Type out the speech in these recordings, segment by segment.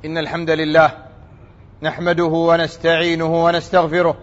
إن الحمد لله نحمده ونستعينه ونستغفره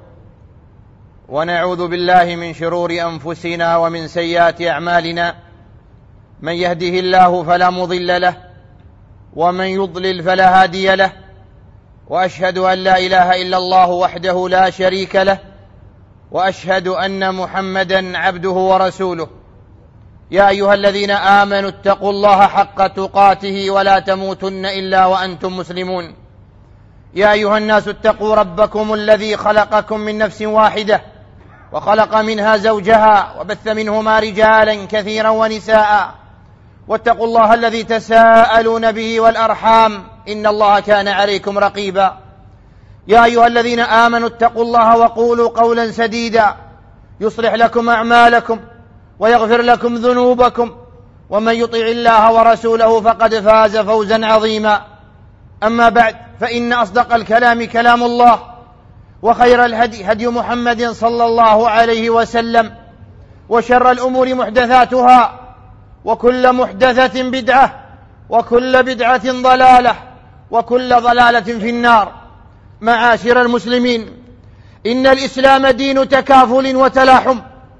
ونعوذ بالله من شرور أنفسنا ومن سيئات أعمالنا. من يهده الله فلا مضل له ومن يضلل فلا هادي له، وأشهد أن لا إله إلا الله وحده لا شريك له، وأشهد أن محمدا عبده ورسوله. يا أيها الذين آمنوا اتقوا الله حق تقاته ولا تموتن إلا وأنتم مسلمون. يا أيها الناس اتقوا ربكم الذي خلقكم من نفس واحدة وخلق منها زوجها وبث منهما رجالا كثيرا ونساء، واتقوا الله الذي تساءلون به والأرحام إن الله كان عليكم رقيبا. يا أيها الذين آمنوا اتقوا الله وقولوا قولا سديدا يصلح لكم أعمالكم ويغفر لكم ذنوبكم، ومن يطع الله ورسوله فقد فاز فوزا عظيما. أما بعد، فإن أصدق الكلام كلام الله، وخير الهدي هدي محمد صلى الله عليه وسلم، وشر الأمور محدثاتها، وكل محدثة بدعة، وكل بدعة ضلالة، وكل ضلالة في النار. معاشر المسلمين، إن الإسلام دين تكافل وتلاحم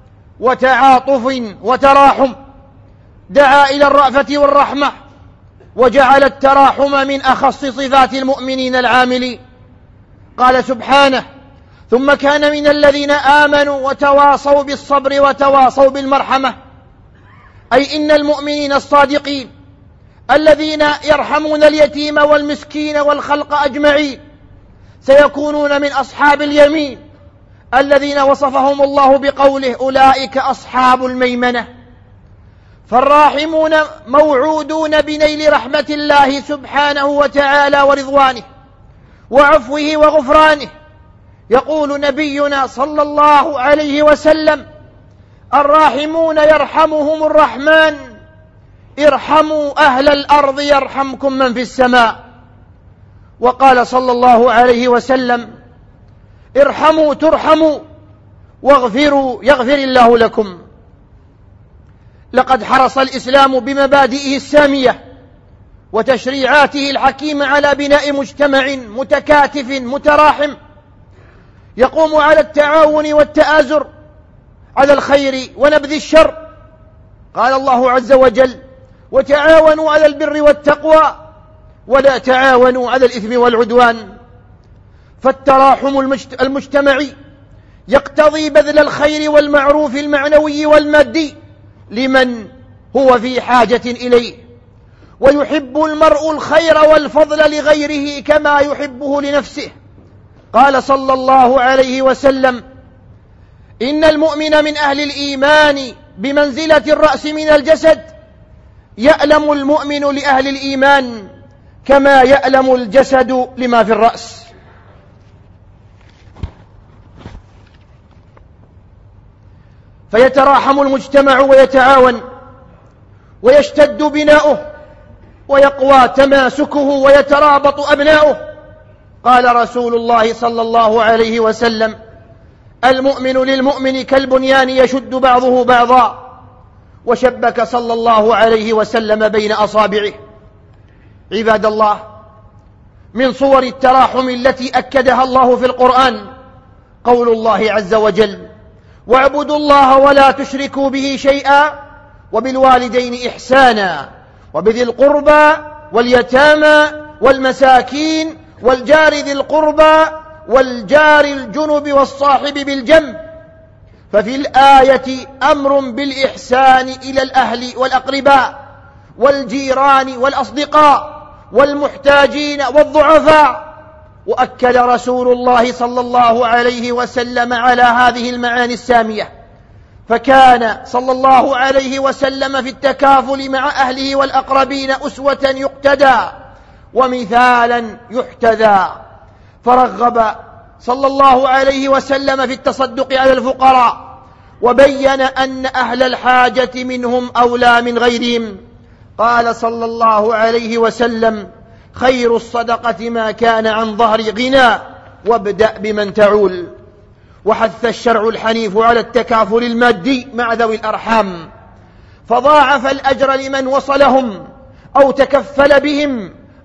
وتعاطف وتراحم، دعا إلى الرأفة والرحمة، وجعل التراحم من أخص صفات المؤمنين العاملين. قال سبحانه: ثم كان من الذين آمنوا وتواصوا بالصبر وتواصوا بالمرحمة، أي إن المؤمنين الصادقين الذين يرحمون اليتيم والمسكين والخلق أجمعين سيكونون من أصحاب اليمين الذين وصفهم الله بقوله: أولئك أصحاب الميمنة. فالراحمون موعودون بنيل رحمة الله سبحانه وتعالى ورضوانه وعفوه وغفرانه. يقول نبينا صلى الله عليه وسلم: الراحمون يرحمهم الرحمن، ارحموا أهل الأرض يرحمكم من في السماء. وقال صلى الله عليه وسلم: ارحموا ترحموا واغفروا يغفر الله لكم. لقد حرص الإسلام بمبادئه السامية وتشريعاته الحكيمة على بناء مجتمع متكاتف متراحم يقوم على التعاون والتآزر على الخير ونبذ الشر. قال الله عز وجل: وتعاونوا على البر والتقوى ولا تعاونوا على الإثم والعدوان. فالتراحم المجتمعي يقتضي بذل الخير والمعروف المعنوي والمادي لمن هو في حاجة إليه، ويحب المرء الخير والفضل لغيره كما يحبه لنفسه. قال صلى الله عليه وسلم: إن المؤمن من أهل الإيمان بمنزلة الرأس من الجسد، يألم المؤمن لأهل الإيمان كما يألم الجسد لما في الرأس. فيتراحم المجتمع ويتعاون ويشتد بناؤه ويقوى تماسكه ويترابط أبناؤه. قال رسول الله صلى الله عليه وسلم: المؤمن للمؤمن كالبنيان يشد بعضه بعضا. وشبك صلى الله عليه وسلم بين أصابعه. عباد الله، من صور التراحم التي أكدها الله في القرآن قول الله عز وجل: واعبدوا الله ولا تشركوا به شيئا وبالوالدين إحسانا وبذي القربى واليتامى والمساكين والجار ذي القربى والجار الجنب والصاحب بالجنب. ففي الآية أمر بالإحسان إلى الأهل والأقرباء والجيران والأصدقاء والمحتاجين والضعفاء. وأكد رسول الله صلى الله عليه وسلم على هذه المعاني السامية، فكان صلى الله عليه وسلم في التكافل مع أهله والأقربين أسوة يقتدى ومثالا يحتذى. فرغب صلى الله عليه وسلم في التصدق على الفقراء، وبين أن أهل الحاجة منهم أولى من غيرهم. قال صلى الله عليه وسلم: خير الصدقة ما كان عن ظهر غنى وابدأ بمن تعول. وحث الشرع الحنيف على التكافل المادي مع ذوي الأرحام، فضاعف الأجر لمن وصلهم أو تكفل بهم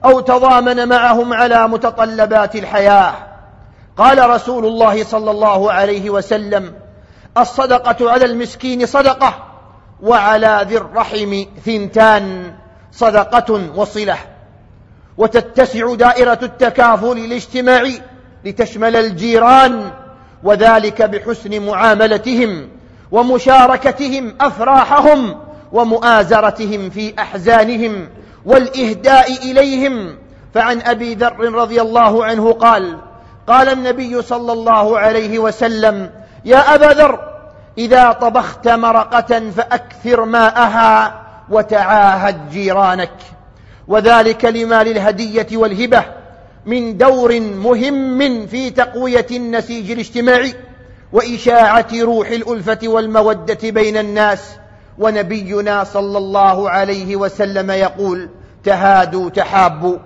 أو تضامن معهم على متطلبات الحياة. قال رسول الله صلى الله عليه وسلم: الصدقة على المسكين صدقة، وعلى ذي الرحم ثنتان، صدقة وصلة. وتتسع دائرة التكافل الاجتماعي لتشمل الجيران، وذلك بحسن معاملتهم ومشاركتهم أفراحهم ومؤازرتهم في أحزانهم والإهداء إليهم. فعن أبي ذر رضي الله عنه قال: قال النبي صلى الله عليه وسلم: يا أبا ذر، إذا طبخت مرقة فأكثر ماءها وتعاهد جيرانك. وذلك لما للهدية والهبة من دور مهم في تقوية النسيج الاجتماعي وإشاعة روح الألفة والمودة بين الناس. ونبينا صلى الله عليه وسلم يقول: تهادوا تحابوا.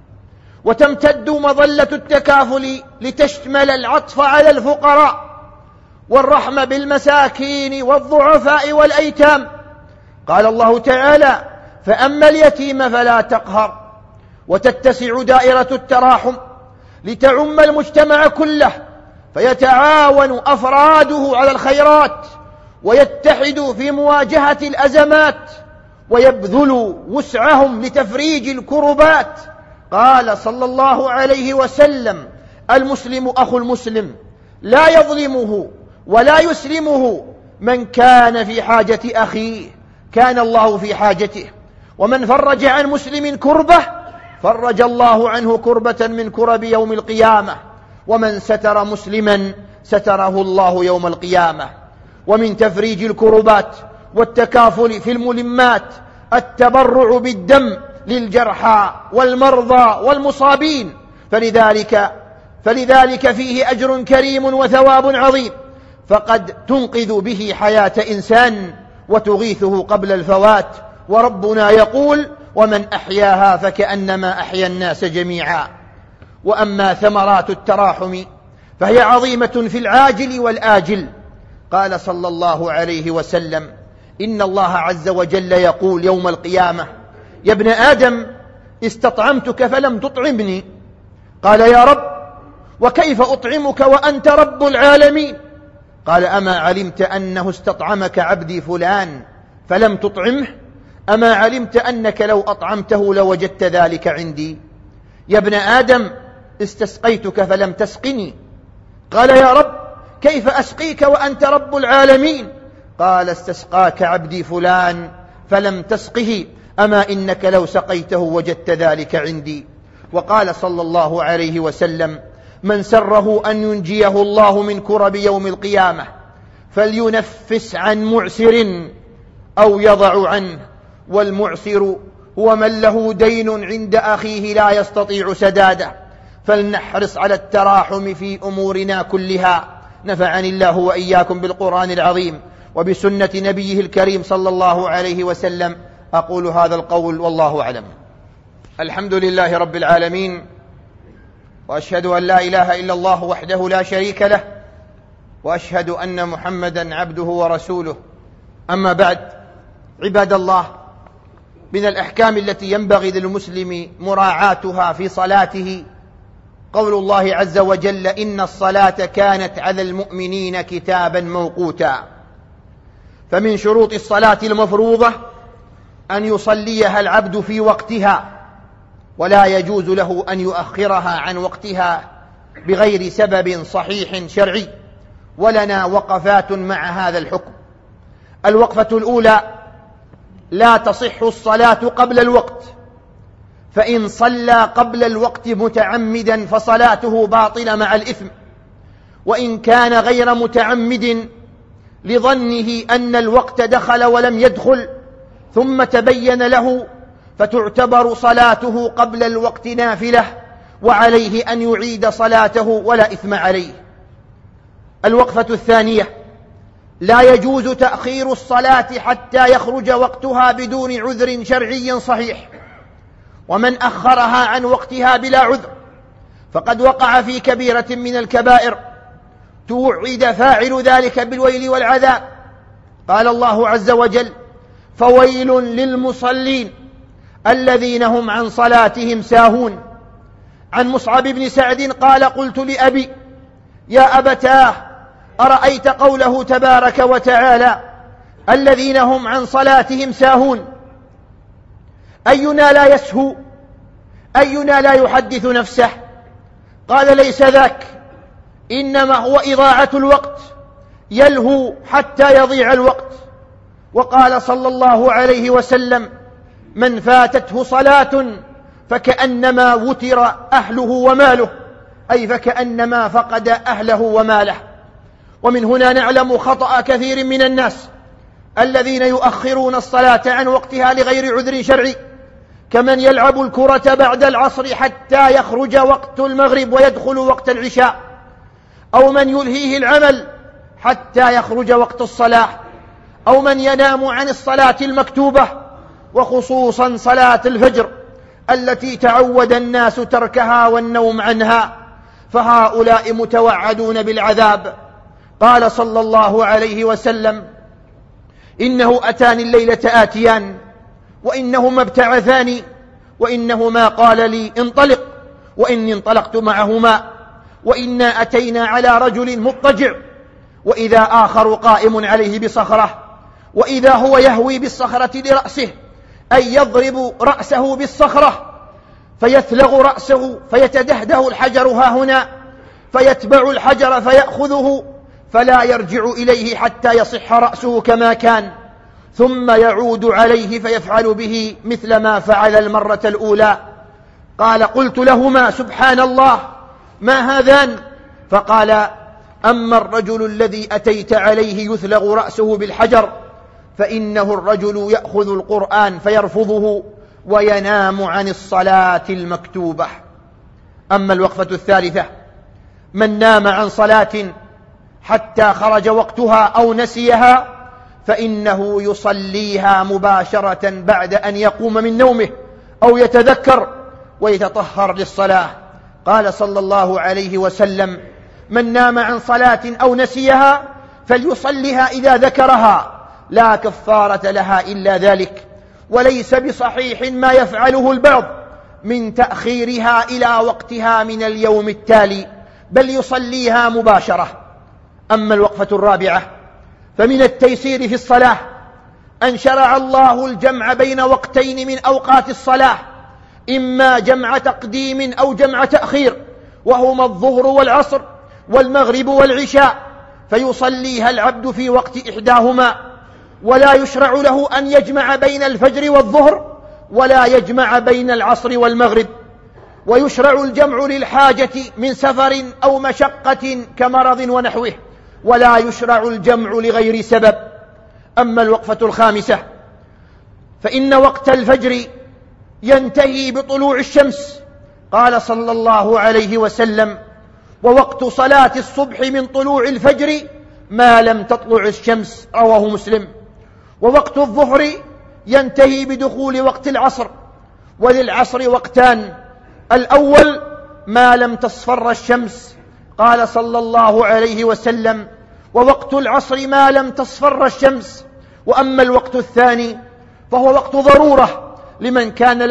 وتمتد مظلة التكافل لتشمل العطف على الفقراء والرحمة بالمساكين والضعفاء والأيتام. قال الله تعالى: فأما اليتيم فلا تقهر. وتتسع دائرة التراحم لتعم المجتمع كله، فيتعاون أفراده على الخيرات ويتحدوا في مواجهة الأزمات ويبذلوا وسعهم لتفريج الكربات. قال صلى الله عليه وسلم: المسلم أخو المسلم، لا يظلمه ولا يسلمه. من كان في حاجة أخيه كان الله في حاجته، ومن فرج عن مسلم كربة فرج الله عنه كربة من كرب يوم القيامة، ومن ستر مسلما ستره الله يوم القيامة. ومن تفريج الكربات والتكافل في الملمات التبرع بالدم للجرحى والمرضى والمصابين، فلذلك فيه أجر كريم وثواب عظيم، فقد تنقذ به حياة إنسان وتغيثه قبل الفوات. وربنا يقول: ومن أحياها فكأنما أحيا الناس جميعا. وأما ثمرات التراحم فهي عظيمة في العاجل والآجل. قال صلى الله عليه وسلم: إن الله عز وجل يقول يوم القيامة: يا ابن آدم، استطعمتك فلم تطعمني. قال: يا رب، وكيف أطعمك وأنت رب العالمين؟ قال: أما علمت أنه استطعمك عبدي فلان فلم تطعمه؟ أما علمت أنك لو أطعمته لوجدت ذلك عندي؟ يا ابن آدم، استسقيتك فلم تسقني. قال: يا رب، كيف أسقيك وأنت رب العالمين؟ قال: استسقاك عبدي فلان فلم تسقه، أما إنك لو سقيته وجدت ذلك عندي. وقال صلى الله عليه وسلم: من سره أن ينجيه الله من كرب يوم القيامة فلينفس عن معسر أو يضع عنه. والمعسر هو من له دين عند أخيه لا يستطيع سداده. فلنحرص على التراحم في أمورنا كلها. نفعني الله وإياكم بالقرآن العظيم وبسنة نبيه الكريم صلى الله عليه وسلم. أقول هذا القول والله أعلم. الحمد لله رب العالمين، وأشهد أن لا إله إلا الله وحده لا شريك له، وأشهد أن محمدا عبده ورسوله. أما بعد، عباد الله، من الأحكام التي ينبغي للمسلم مراعاتها في صلاته قول الله عز وجل: إن الصلاة كانت على المؤمنين كتابا موقوتا. فمن شروط الصلاة المفروضة أن يصليها العبد في وقتها، ولا يجوز له أن يؤخرها عن وقتها بغير سبب صحيح شرعي. ولنا وقفات مع هذا الحكم. الوقفة الأولى: لا تصح الصلاة قبل الوقت، فإن صلى قبل الوقت متعمدا فصلاته باطلة مع الإثم، وإن كان غير متعمد لظنه أن الوقت دخل ولم يدخل ثم تبين له فتعتبر صلاته قبل الوقت نافلة، وعليه أن يعيد صلاته ولا إثم عليه. الوقفة الثانية: لا يجوز تأخير الصلاة حتى يخرج وقتها بدون عذر شرعي صحيح. ومن أخرها عن وقتها بلا عذر فقد وقع في كبيرة من الكبائر توعد فاعل ذلك بالويل والعذاب. قال الله عز وجل: فويل للمصلين الذين هم عن صلاتهم ساهون. عن مصعب بن سعد قال قلت لأبي يا أبتاه أرأيت قوله تبارك وتعالى الذين هم عن صلاتهم ساهون، أينا لا يسهو؟ أينا لا يحدث نفسه؟ قال ليس ذاك، إنما هو إضاعة الوقت، يلهو حتى يضيع الوقت. وقال صلى الله عليه وسلم من فاتته صلاة فكأنما وتر أهله وماله، أي فكأنما فقد أهله وماله. ومن هنا نعلم خطأ كثير من الناس الذين يؤخرون الصلاة عن وقتها لغير عذر شرعي، كمن يلعب الكرة بعد العصر حتى يخرج وقت المغرب ويدخل وقت العشاء، أو من يلهيه العمل حتى يخرج وقت الصلاة، أو من ينام عن الصلاة المكتوبة، وخصوصا صلاة الفجر التي تعود الناس تركها والنوم عنها، فهؤلاء متوعدون بالعذاب. قال صلى الله عليه وسلم إنه أتاني الليلة آتيان وإنهما ابتعثاني وإنهما قال لي انطلق وإني انطلقت معهما، وإنا أتينا على رجل مضطجع وإذا آخر قائم عليه بصخرة، وإذا هو يهوي بالصخرة لرأسه، أي يضرب رأسه بالصخرة فيثلغ رأسه فيتدهده الحجر ها هنا، فيتبع الحجر فيأخذه فلا يرجع إليه حتى يصح رأسه كما كان، ثم يعود عليه فيفعل به مثل ما فعل المرة الأولى. قال قلت لهما سبحان الله ما هذان؟ فقال أما الرجل الذي أتيت عليه يثلغ رأسه بالحجر فإنه الرجل يأخذ القرآن فيرفضه وينام عن الصلاة المكتوبة. أما الوقفة الثالثة من نام عن صلاة حتى خرج وقتها أو نسيها فإنه يصليها مباشرة بعد أن يقوم من نومه أو يتذكر ويتطهر للصلاة. قال صلى الله عليه وسلم من نام عن صلاة أو نسيها فليصلها إذا ذكرها، لا كفارة لها إلا ذلك. وليس بصحيح ما يفعله البعض من تأخيرها إلى وقتها من اليوم التالي، بل يصليها مباشرة. أما الوقفة الرابعة فمن التيسير في الصلاة أن شرع الله الجمع بين وقتين من أوقات الصلاة، إما جمع تقديم أو جمع تأخير، وهما الظهر والعصر والمغرب والعشاء، فيصليها العبد في وقت إحداهما، ولا يشرع له أن يجمع بين الفجر والظهر ولا يجمع بين العصر والمغرب. ويشرع الجمع للحاجة من سفر أو مشقة كمرض ونحوه، ولا يشرع الجمع لغير سبب. أما الوقفة الخامسة فإن وقت الفجر ينتهي بطلوع الشمس. قال صلى الله عليه وسلم ووقت صلاة الصبح من طلوع الفجر ما لم تطلع الشمس، رواه مسلم. ووقت الظهر ينتهي بدخول وقت العصر، وللعصر وقتان، الأول ما لم تصفر الشمس، قال صلى الله عليه وسلم ووقت العصر ما لم تصفر الشمس. وأما الوقت الثاني فهو وقت ضرورة لمن كان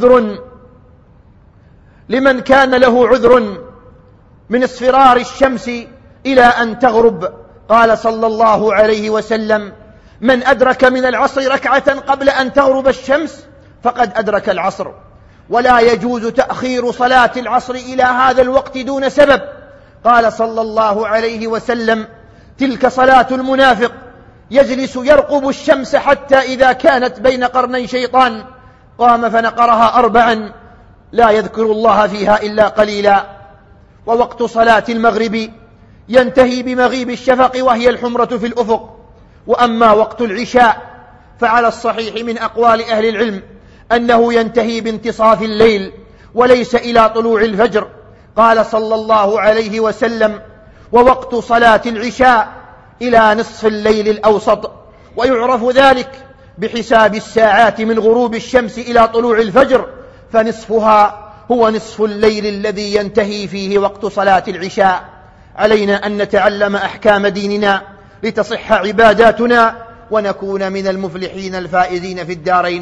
له عذر من اصفرار الشمس إلى أن تغرب. قال صلى الله عليه وسلم من أدرك من العصر ركعة قبل أن تغرب الشمس فقد أدرك العصر. ولا يجوز تأخير صلاة العصر إلى هذا الوقت دون سبب. قال صلى الله عليه وسلم تلك صلاة المنافق يجلس يرقب الشمس حتى إذا كانت بين قرني شيطان قام فنقرها 4 لا يذكر الله فيها إلا قليلا. ووقت صلاة المغرب ينتهي بمغيب الشفق وهي الحمرة في الأفق. وأما وقت العشاء فعلى الصحيح من أقوال أهل العلم أنه ينتهي بانتصاف الليل وليس إلى طلوع الفجر. قال صلى الله عليه وسلم ووقت صلاة العشاء إلى نصف الليل الأوسط، ويعرف ذلك بحساب الساعات من غروب الشمس إلى طلوع الفجر، فنصفها هو نصف الليل الذي ينتهي فيه وقت صلاة العشاء. علينا أن نتعلم أحكام ديننا لتصح عباداتنا ونكون من المفلحين الفائزين في الدارين.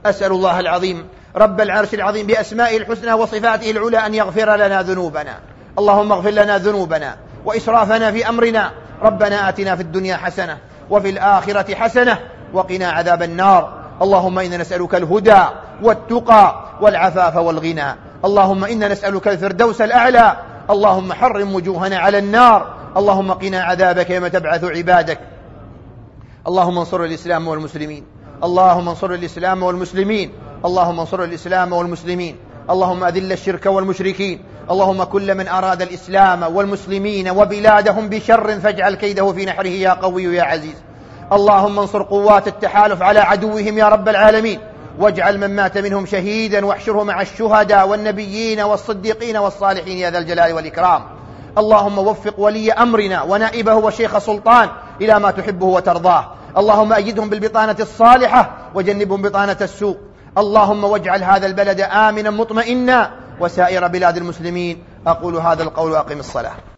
أسأل الله العظيم رب العرش العظيم بأسمائه الحسنى وصفاته العلى أن يغفر لنا ذنوبنا. اللهم اغفر لنا ذنوبنا وإسرافنا في أمرنا. ربنا آتنا في الدنيا حسنة وفي الآخرة حسنة وقنا عذاب النار. اللهم إنا نسألك الهدى والتقى والعفاف والغنى. اللهم إنا نسألك الفردوس الأعلى. اللهم حرم وجوهنا على النار. اللهم قنا عذابك يوم تبعث عبادك. اللهم انصر الإسلام والمسلمين. اللهم انصر الإسلام والمسلمين. اللهم انصر الإسلام والمسلمين. اللهم أذل الشرك والمشركين. اللهم كل من أراد الإسلام والمسلمين وبلادهم بشر فاجعل كيده في نحره يا قوي يا عزيز. اللهم انصر قوات التحالف على عدوهم يا رب العالمين، واجعل من مات منهم شهيدا واحشره مع الشهداء والنبيين والصديقين والصالحين يا ذا الجلال والإكرام. اللهم وفق ولي أمرنا ونائبه وشيخ سلطان إلى ما تحبه وترضاه. اللهم أيدهم بالبطانة الصالحة وجنبهم بطانة السوء. اللهم واجعل هذا البلد آمنا مطمئنا وسائر بلاد المسلمين. أقول هذا القول وأقم الصلاة.